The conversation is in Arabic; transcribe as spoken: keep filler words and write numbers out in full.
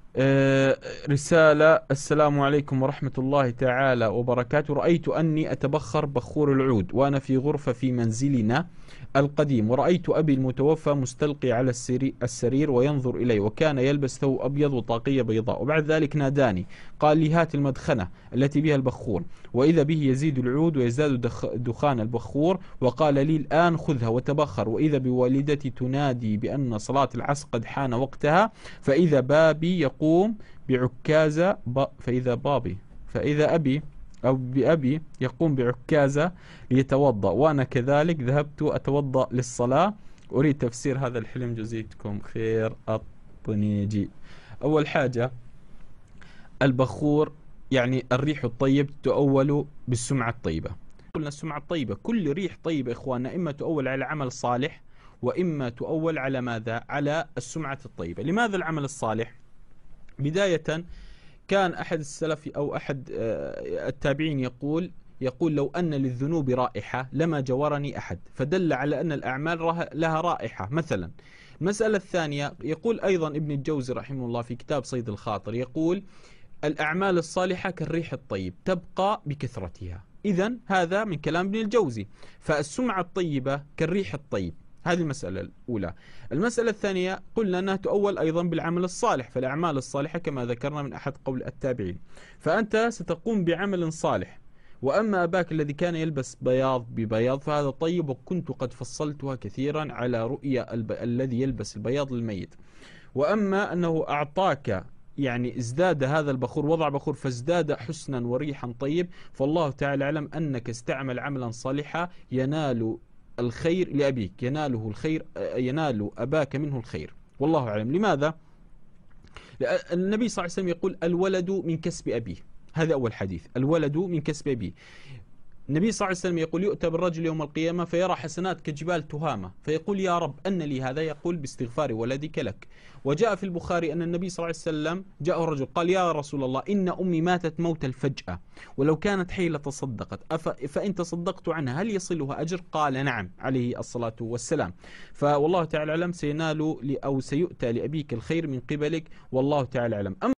آه، رسالة: السلام عليكم ورحمة الله تعالى وبركاته. رأيت أني أتبخر بخور العود وأنا في غرفة في منزلنا القديم، ورأيت أبي المتوفى مستلقي على السري- السرير وينظر إلي، وكان يلبس ثوب أبيض وطاقية بيضاء. وبعد ذلك ناداني، قال لي: هات المدخنة التي بها البخور. وإذا به يزيد العود ويزداد دخ- دخان البخور، وقال لي: الآن خذها وتبخر. وإذا بوالدتي تنادي بأن صلاة العصر قد حان وقتها، فإذا بابي يقوم بعكازة ب... فإذا بابي فإذا أبي أو بأبي يقوم بعكازة ليتوضأ، وأنا كذلك ذهبت أتوضأ للصلاة. أريد تفسير هذا الحلم، جزيتكم خير الطنيجي. أول حاجة، البخور يعني الريح الطيب تؤول بالسمعة الطيبة. قلنا السمعة الطيبة، كل ريح طيبة إخواننا إما تؤول على عمل صالح، وإما تؤول على ماذا؟ على السمعة الطيبة. لماذا العمل الصالح؟ بداية، كان أحد السلف أو أحد آه، التابعين يقول يقول لو أن للذنوب رائحة لما جورني أحد، فدل على أن الأعمال رها- لها رائحة مثلا. المسألة الثانية، يقول أيضا ابن الجوزي رحمه الله في كتاب صيد الخاطر، يقول: الأعمال الصالحة كالريح الطيب تبقى بكثرتها. إذن هذا من كلام ابن الجوزي، فالسمعة الطيبة كالريح الطيب. هذه المسألة الأولى. المسألة الثانية، قلنا أنها تؤول أيضا بالعمل الصالح، فالأعمال الصالحة كما ذكرنا من أحد قول التابعين. فأنت ستقوم بعمل صالح، وأما أباك الذي كان يلبس بياض ببياض فهذا طيب، وكنت قد فصلتها كثيرا على رؤيا الب... الذي يلبس البياض للميت. وأما أنه أعطاك، يعني ازداد هذا البخور، وضع بخور فازداد حسنا وريحا طيب، فالله تعالى يعلم أنك استعمل عملا صالحا ينال الخير لأبيك، يناله الخير، ينال أباك منه الخير، والله أعلم. لماذا؟ النبي صلى الله عليه وسلم يقول: الولد من كسب أبيه. هذا أول حديث، الولد من كسب أبيه. النبي صلى الله عليه وسلم يقول: يؤتى بالرجل يوم القيامة فيرى حسنات كجبال تهامة، فيقول: يا رب أن لي هذا؟ يقول: باستغفار ولدك لك. وجاء في البخاري أن النبي صلى الله عليه وسلم جاءه الرجل قال: يا رسول الله، إن أمي ماتت موت الفجأة، ولو كانت حي لتصدقت، فإن تصدقت عنها هل يصلها أجر؟ قال: نعم، عليه الصلاة والسلام. فوالله تعالى أعلم سينال أو سيؤتى لأبيك الخير من قبلك، والله تعالى أعلم.